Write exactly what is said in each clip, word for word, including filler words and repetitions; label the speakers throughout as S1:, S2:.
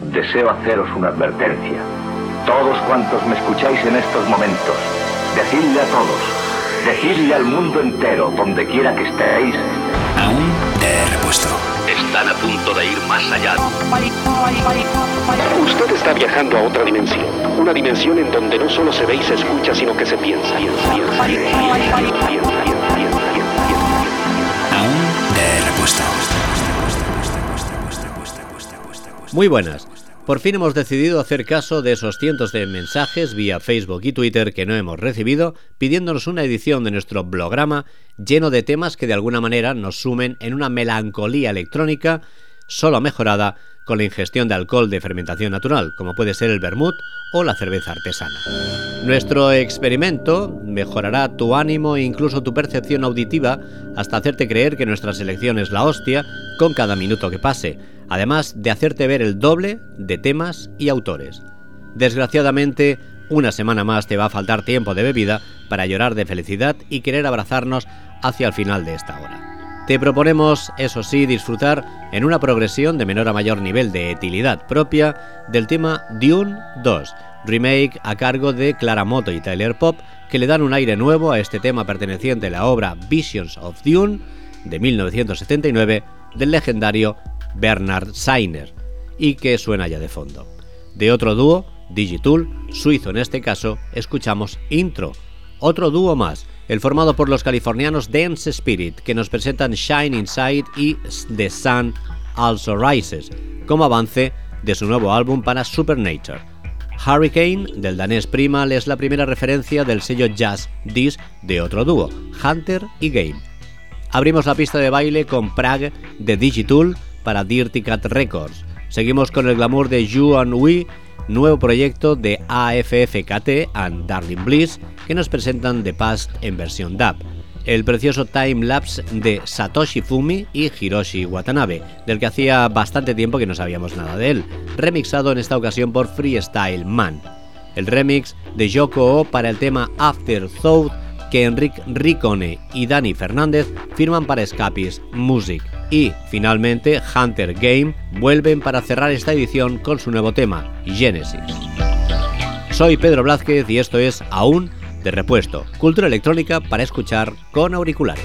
S1: deseo haceros una advertencia. Todos cuantos me escucháis en estos momentos, decidle a todos, decidle al mundo entero, donde quiera que estéis.
S2: Aún te he repuesto.
S3: Están a punto de ir más allá.
S4: Usted está viajando a otra dimensión. Una dimensión en donde no solo se ve y se escucha, sino que se piensa.
S2: Aún te he repuesto.
S5: Muy buenas. Por fin hemos decidido hacer caso de esos cientos de mensajes vía Facebook y Twitter que no hemos recibido, pidiéndonos una edición de nuestro blograma lleno de temas que de alguna manera nos sumen en una melancolía electrónica solo mejorada con la ingestión de alcohol de fermentación natural, como puede ser el vermut o la cerveza artesana. Nuestro experimento mejorará tu ánimo e incluso tu percepción auditiva hasta hacerte creer que nuestra selección es la hostia con cada minuto que pase, además de hacerte ver el doble de temas y autores. Desgraciadamente, una semana más te va a faltar tiempo de bebida para llorar de felicidad y querer abrazarnos hacia el final de esta hora. Te proponemos, eso sí, disfrutar en una progresión de menor a mayor nivel de etilidad propia del tema Dune dos, remake a cargo de Clara Moto y Tyler Pop, que le dan un aire nuevo a este tema perteneciente a la obra Visions of Dune de mil novecientos setenta y nueve del legendario Bernard Sainer, y que suena ya de fondo. De otro dúo, Digitool, suizo en este caso, escuchamos Intro, otro dúo más, el formado por los californianos Dance Spirit, que nos presentan Shine Inside y The Sun Also Rises, como avance de su nuevo álbum para Supernature. Hurricane, del danés Primal, es la primera referencia del sello Jazz Disc de otro dúo, Hunter y Game. Abrimos la pista de baile con Prague de Digitool para Dirty Cat Records. Seguimos con el glamour de You and We, nuevo proyecto de A F F K T and Darling Bliss, que nos presentan The Past en versión dub. El precioso time-lapse de Satoshi Fumi y Hiroshi Watanabe, del que hacía bastante tiempo que no sabíamos nada de él, remixado en esta ocasión por Freestyle Man. El remix de Yoko O para el tema Afterthought, que Enric Ricone y Dani Fernández firman para Escapist Music. Y, finalmente, Hunter Game vuelven para cerrar esta edición con su nuevo tema, Genesis. Soy Pedro Blázquez y esto es Aún de Repuesto, cultura electrónica para escuchar con auriculares.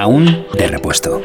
S2: Aún de repuesto.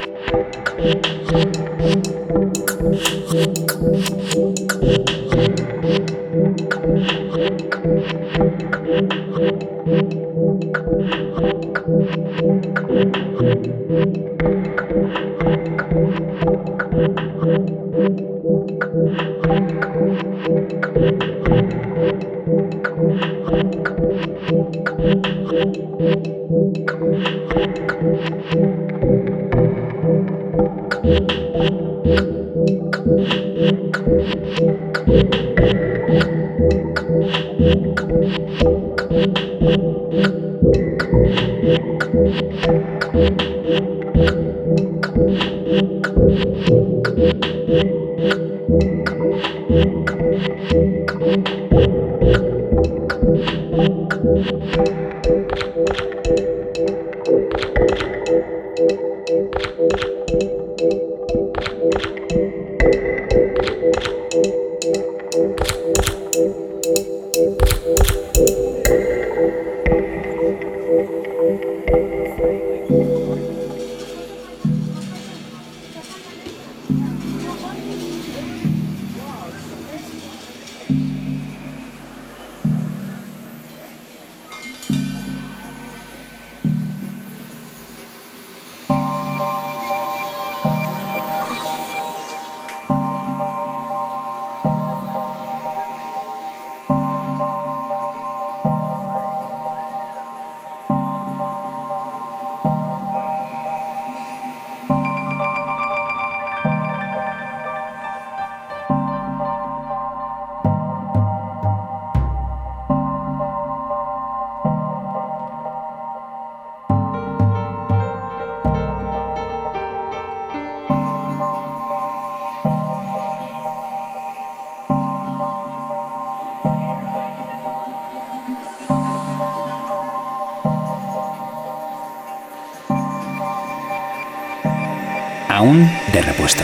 S2: Aún de repuesto.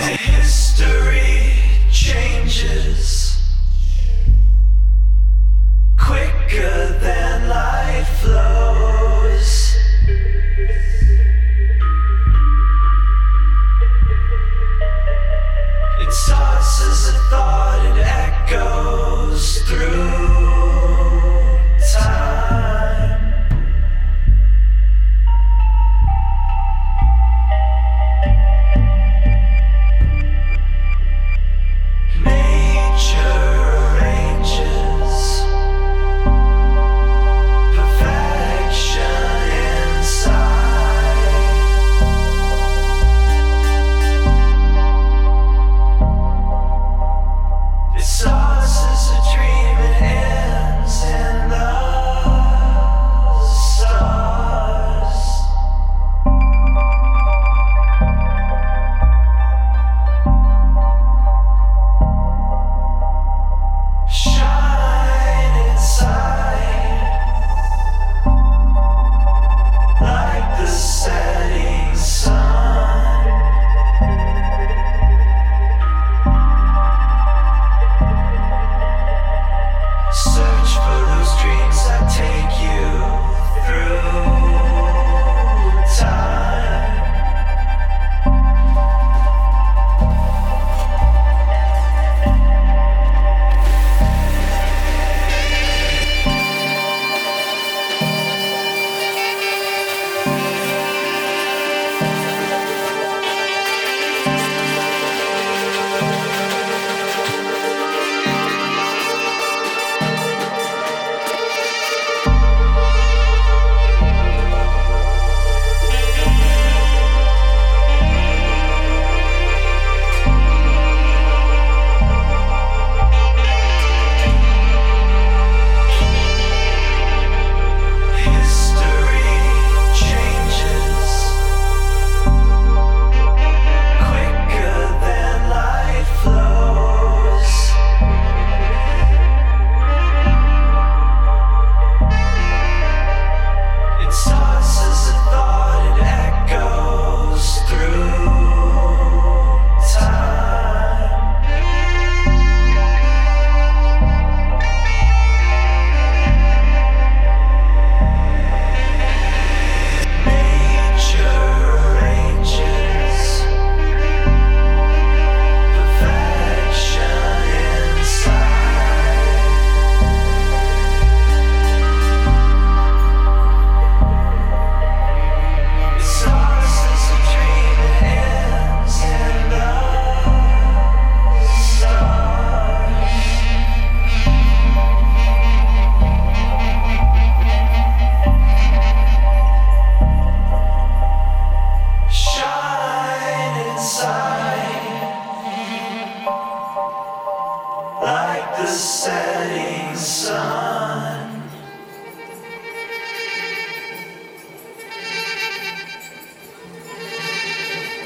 S6: Perfect.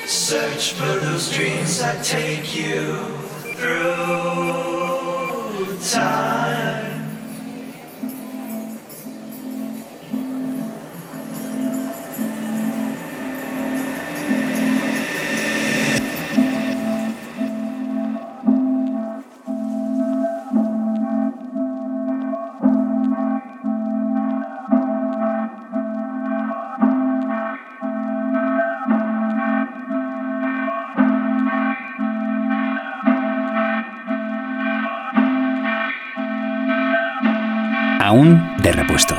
S6: Search for those dreams that take you through time.
S2: Aún de repuesto.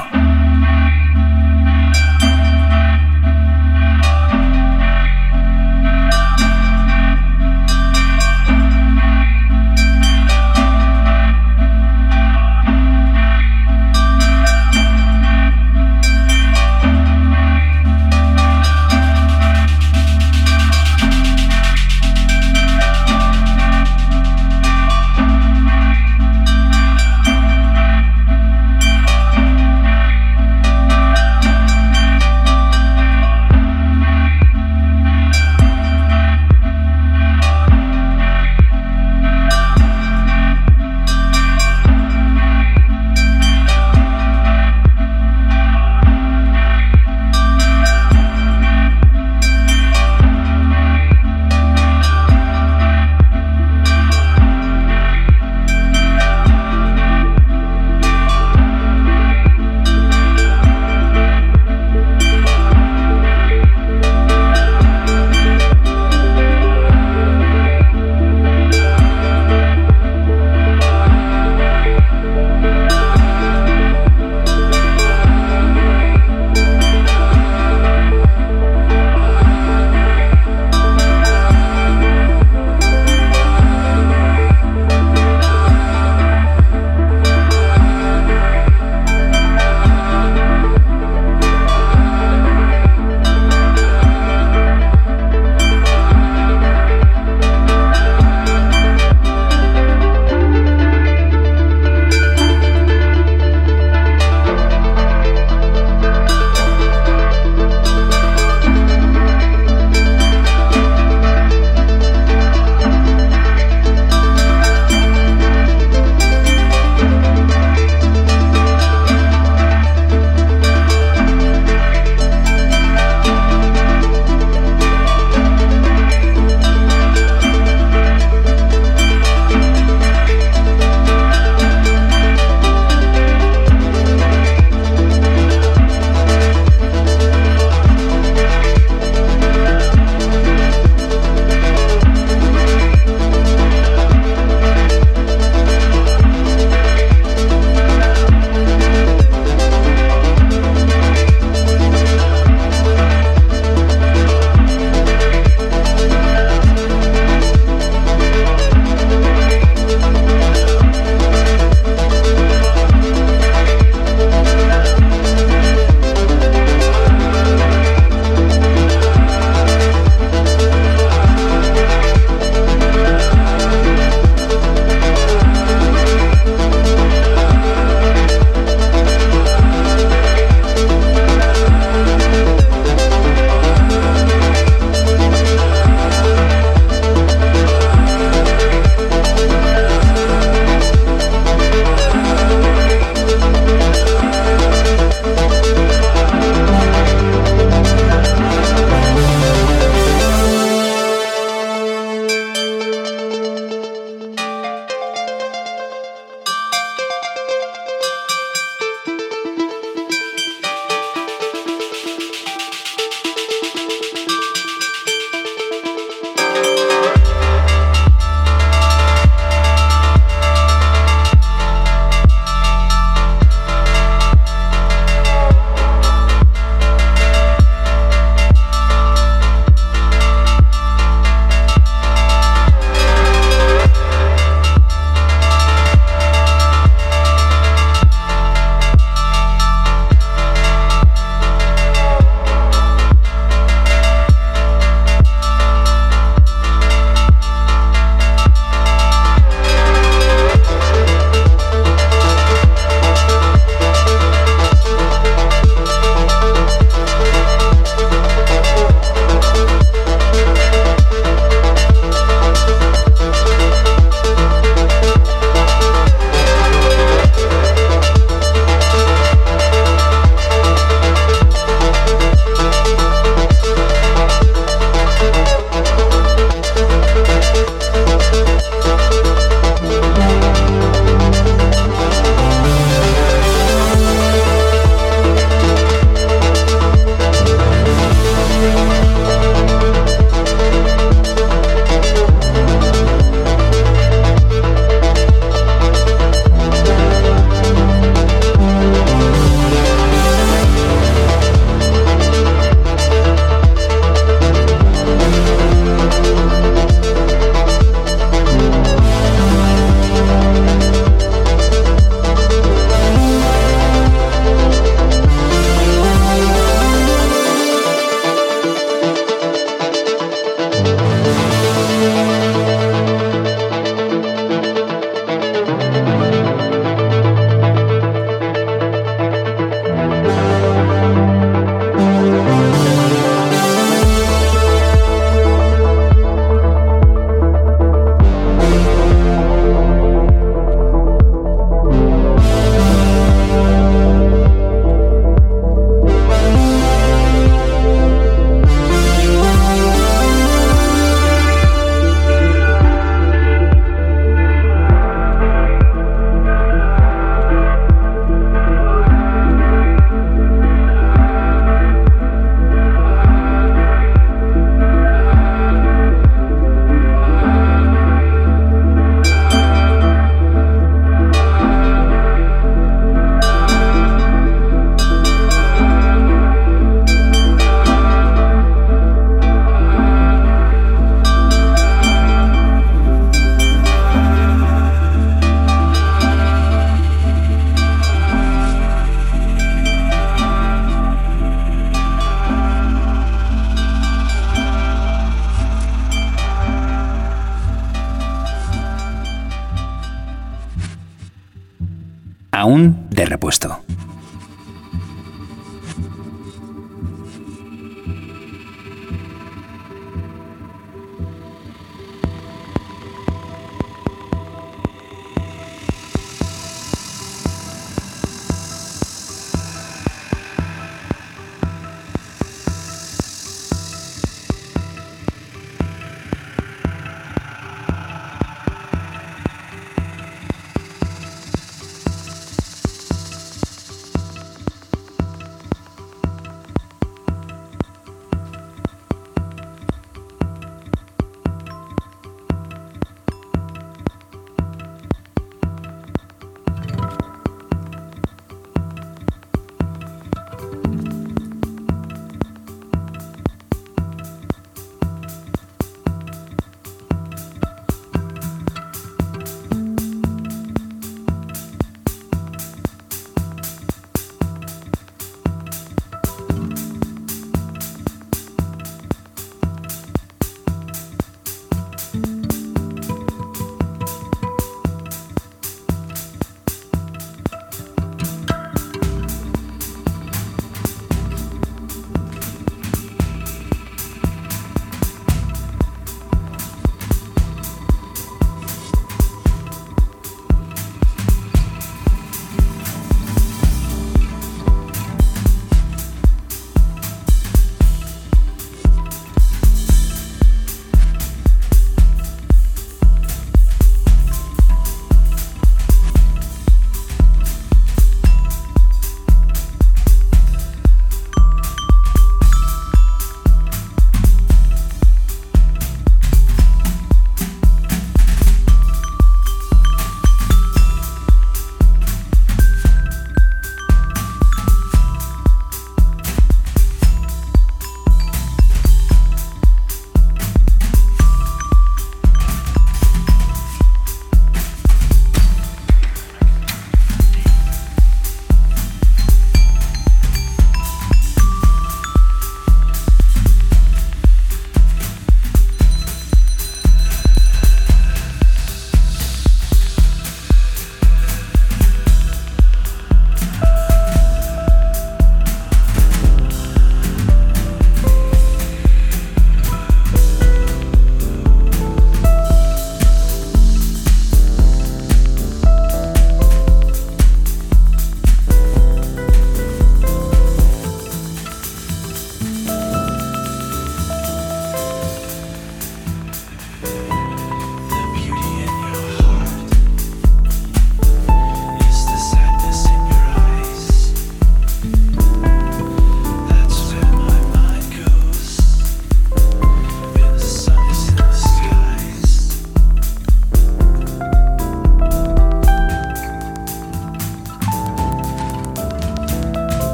S2: Aún de repuesto.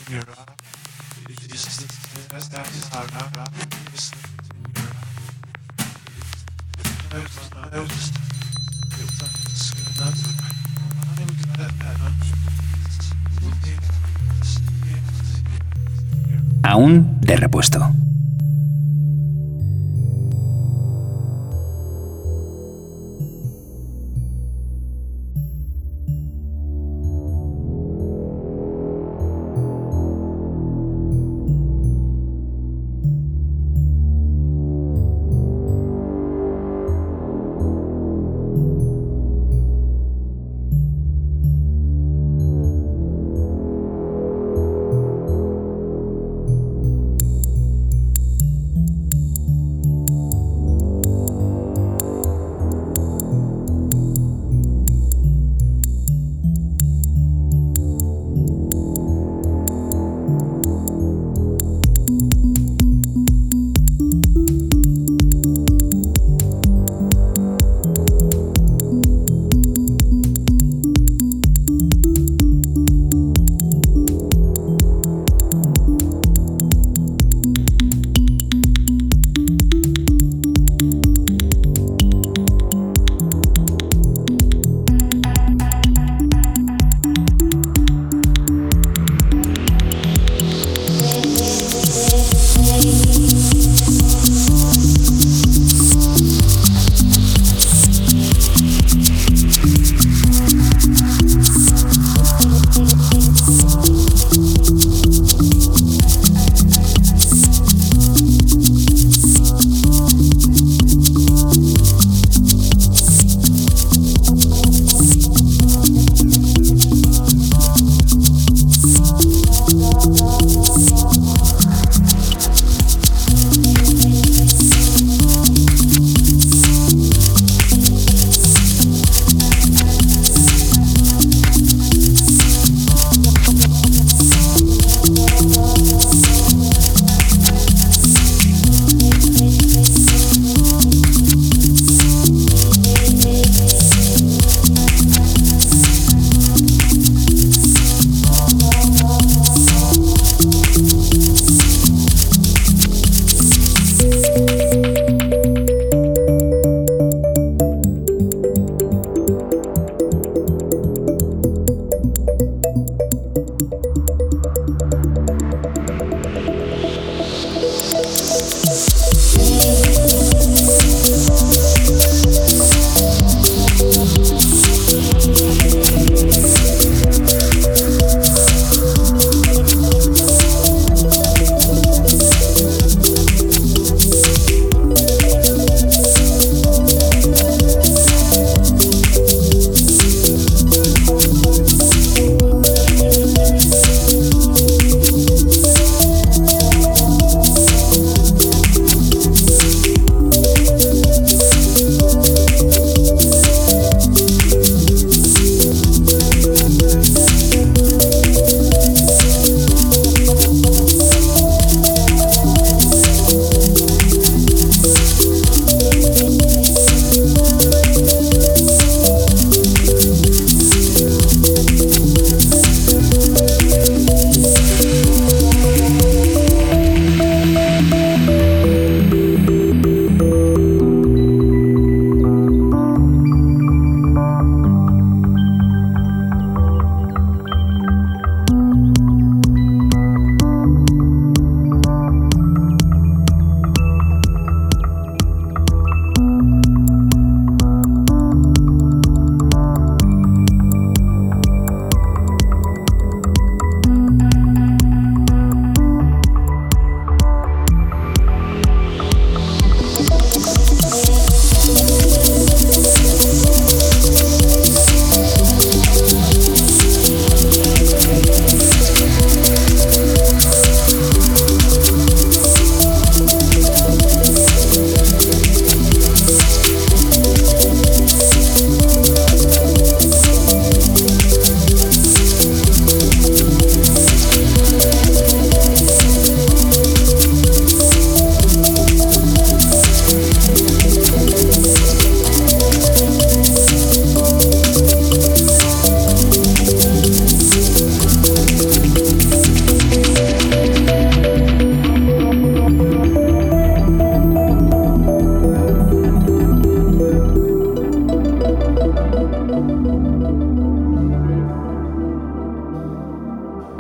S2: Aún de repuesto.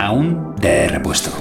S2: Aún de repuesto.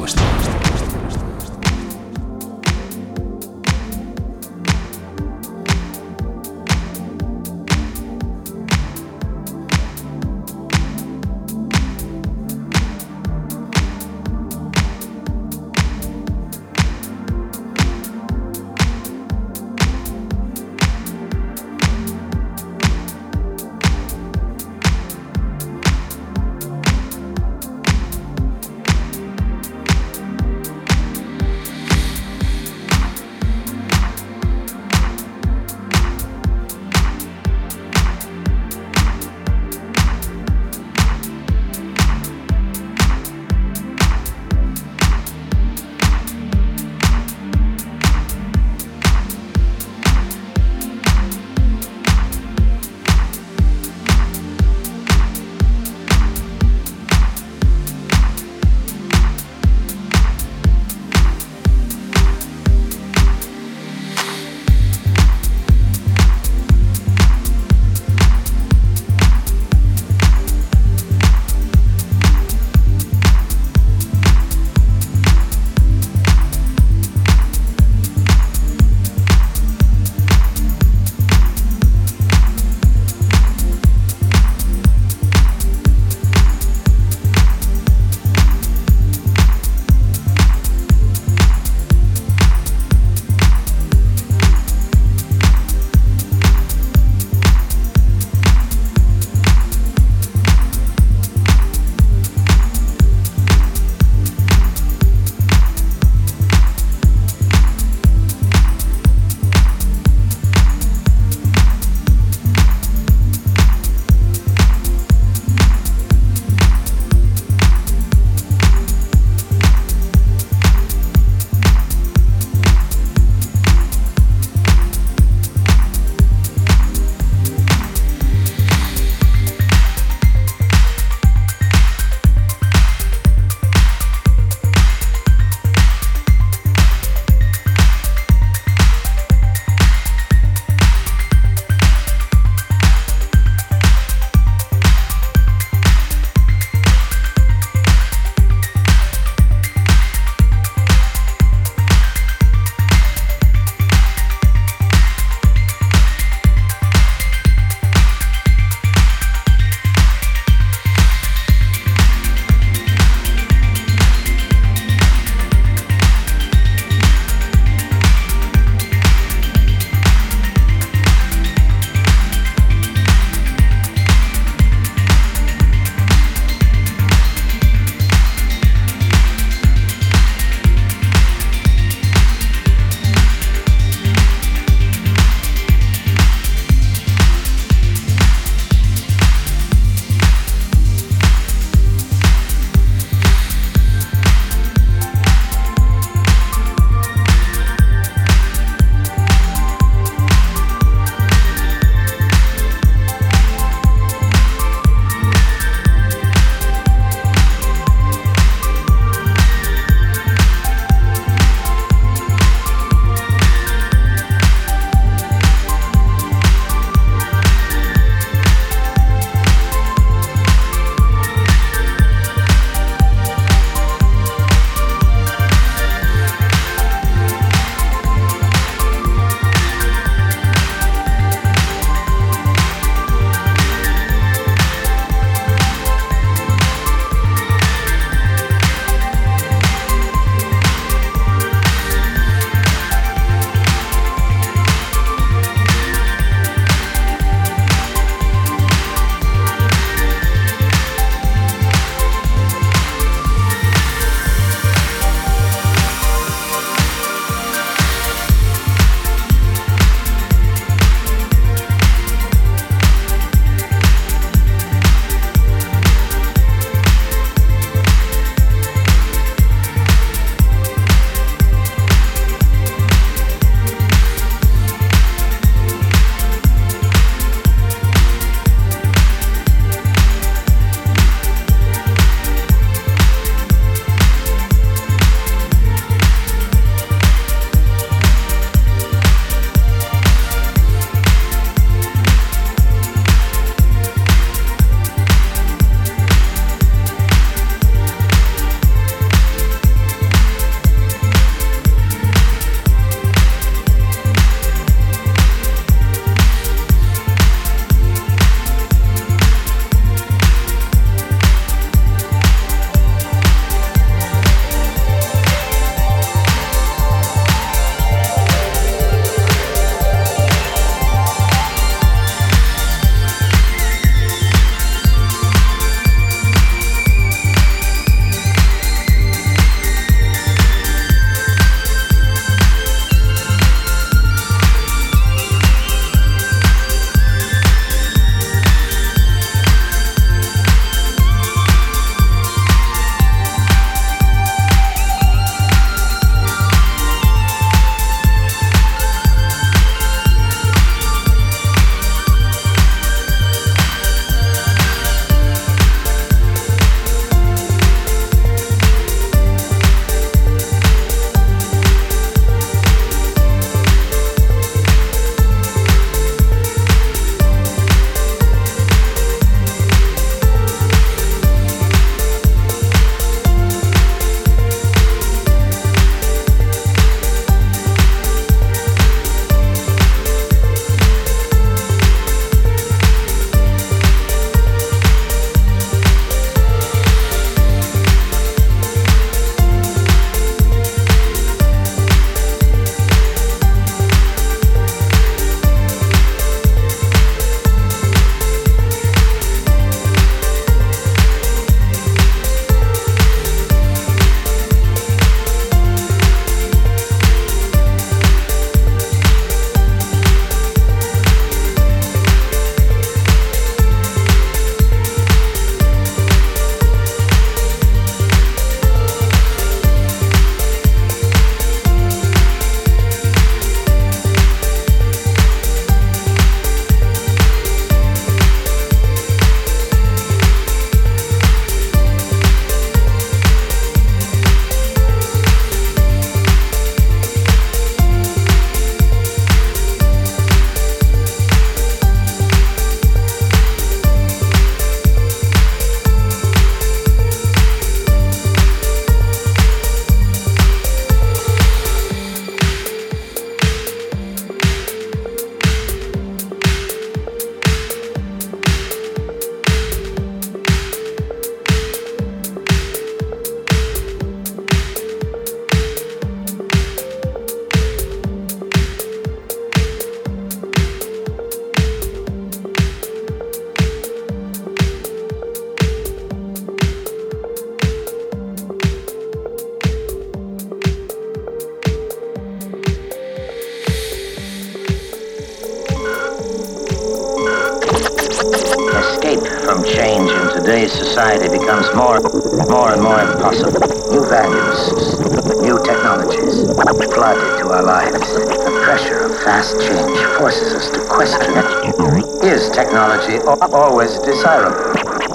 S7: society becomes more, more and more impossible. New values, new technologies flood into our lives. The pressure of fast change forces us to question it. Is technology always desirable?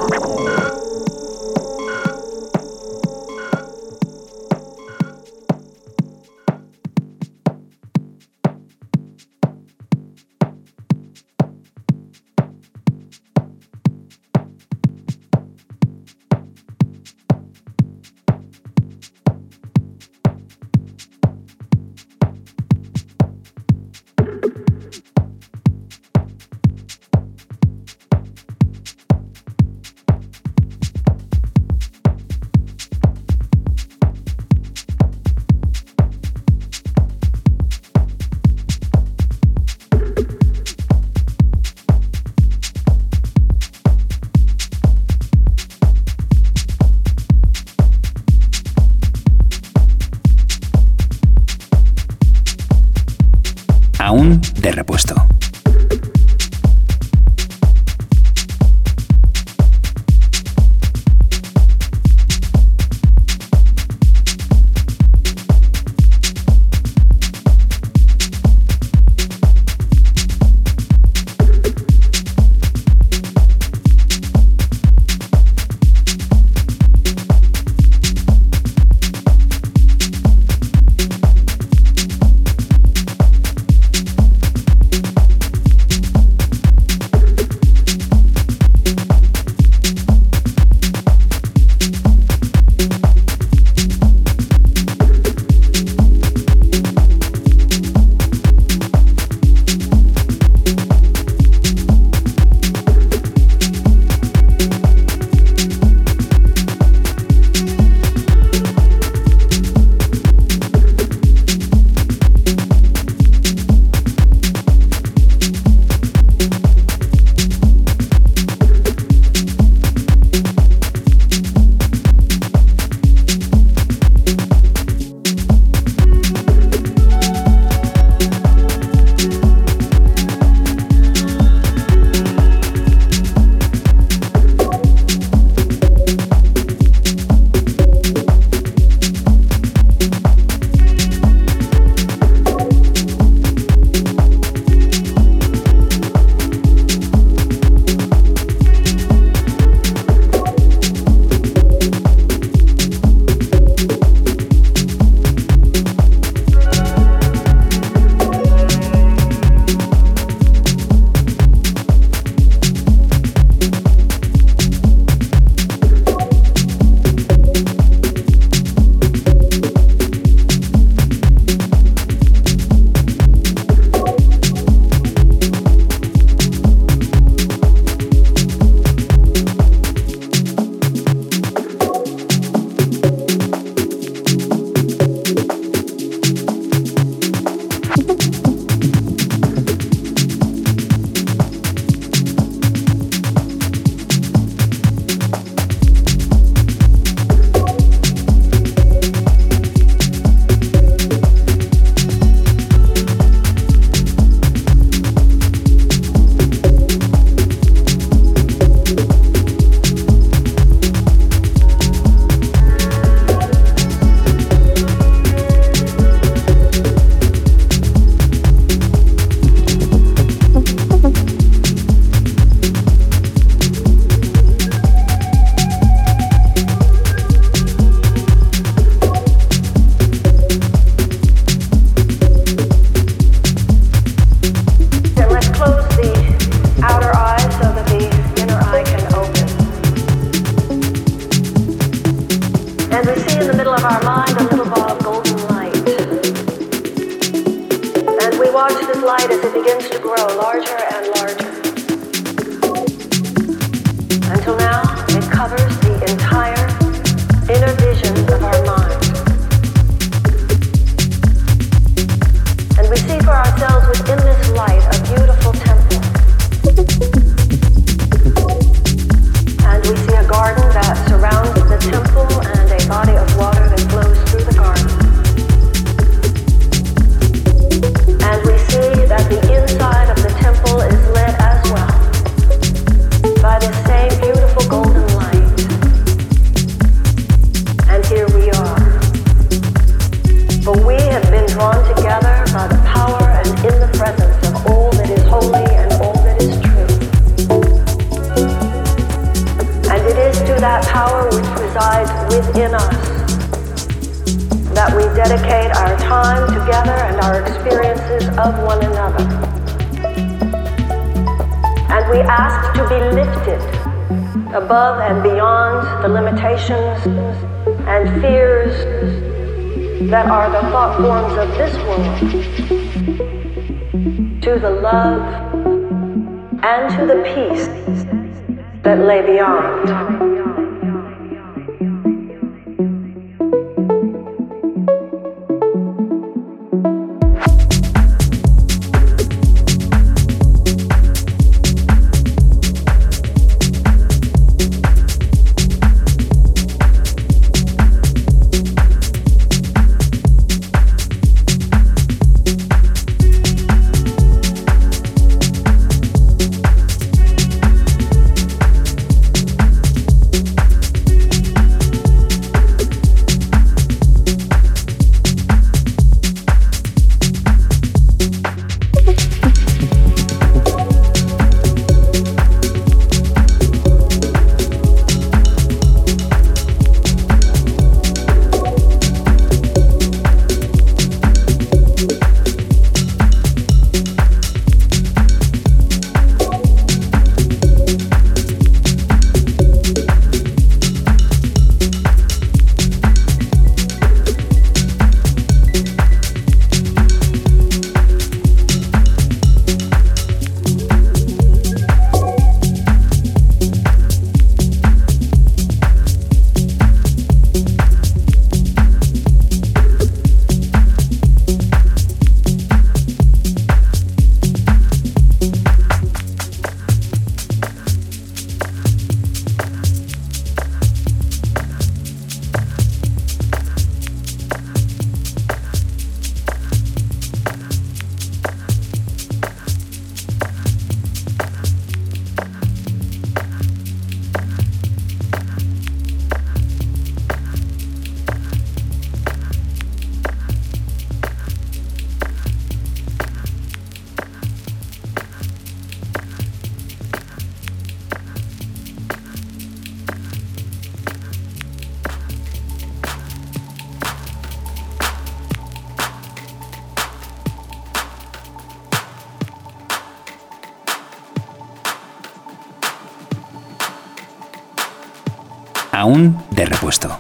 S2: Aún de repuesto.
S8: light as it begins to grow larger and larger. Until now, it covers the entire inner vision of our mind. And we see for ourselves within this light a beautiful temple. And we see a garden that surrounds the temple and a body of water that flows through the garden. And we see that the inside of the temple is lit as well by the same beautiful golden power which resides within us, that we dedicate our time together and our experiences of one another. And we ask to be lifted above and beyond the limitations and fears that are the thought forms of this world, to the love and to the peace that lay beyond.
S2: Aún de repuesto.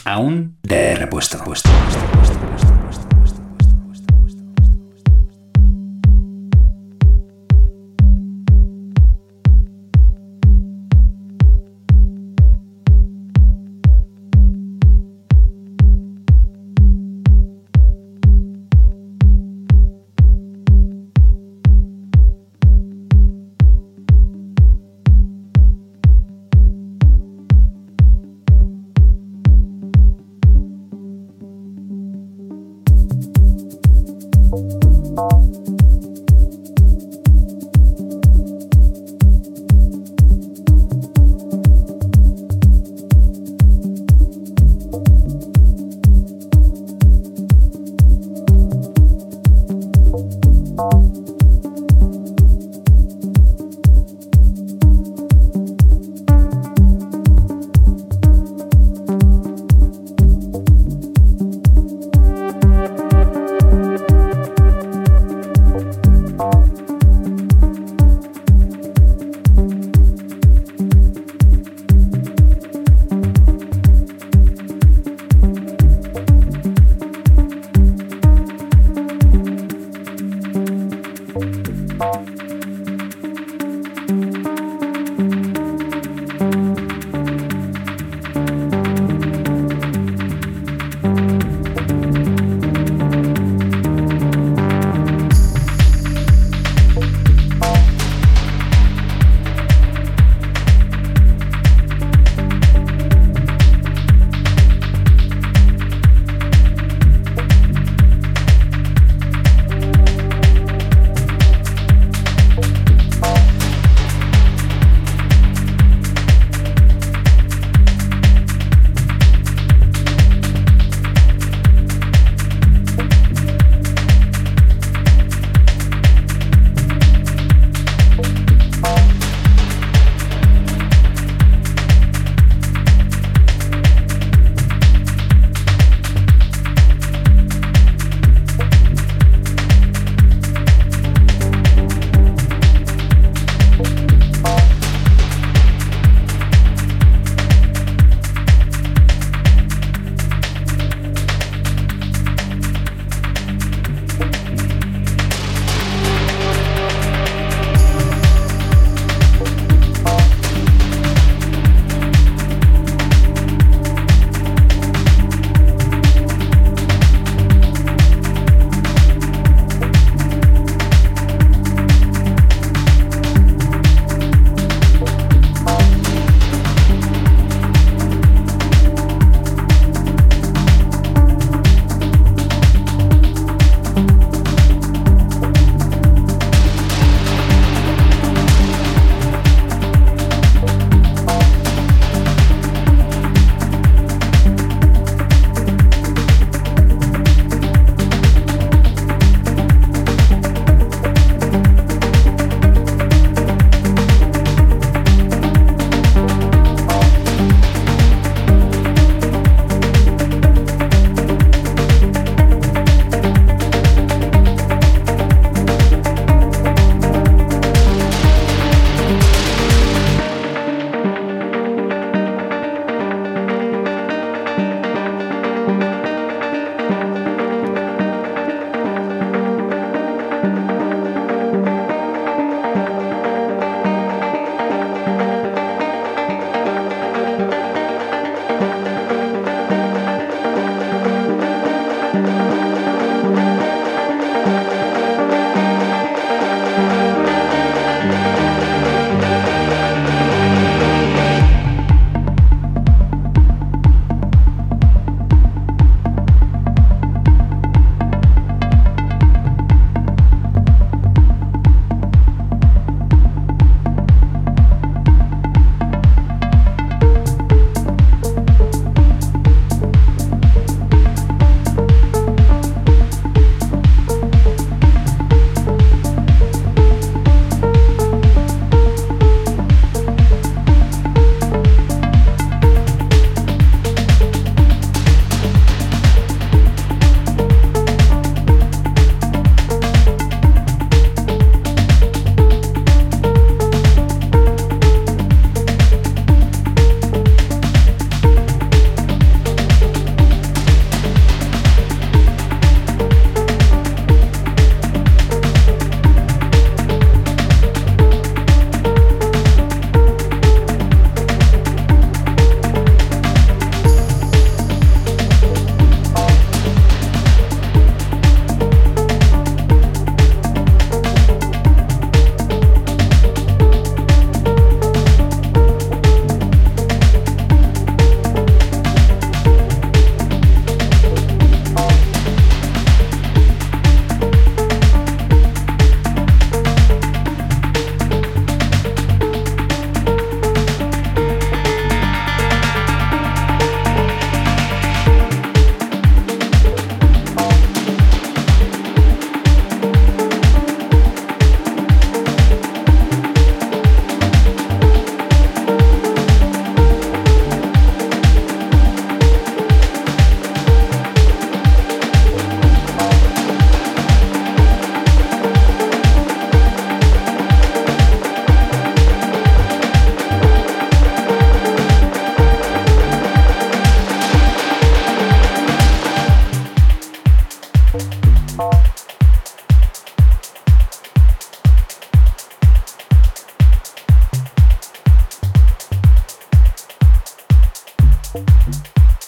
S2: Aún de repuesto.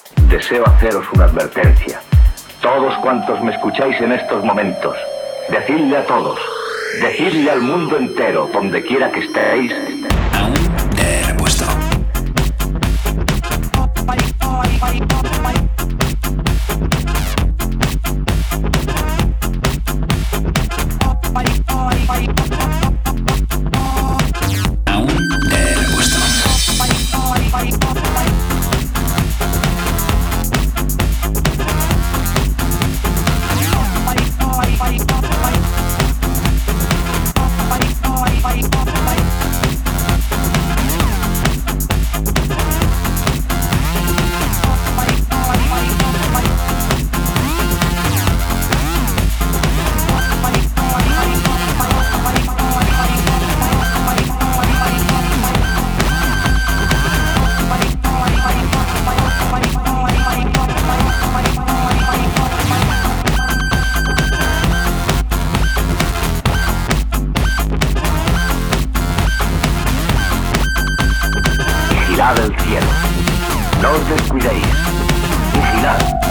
S1: Deseo haceros una advertencia. Todos cuantos me escucháis en estos momentos, decidle a todos, decidle al mundo entero, donde quiera que estéis.
S2: Aún de repuesto.
S1: Vigilad el cielo, no os descuidéis, vigilad.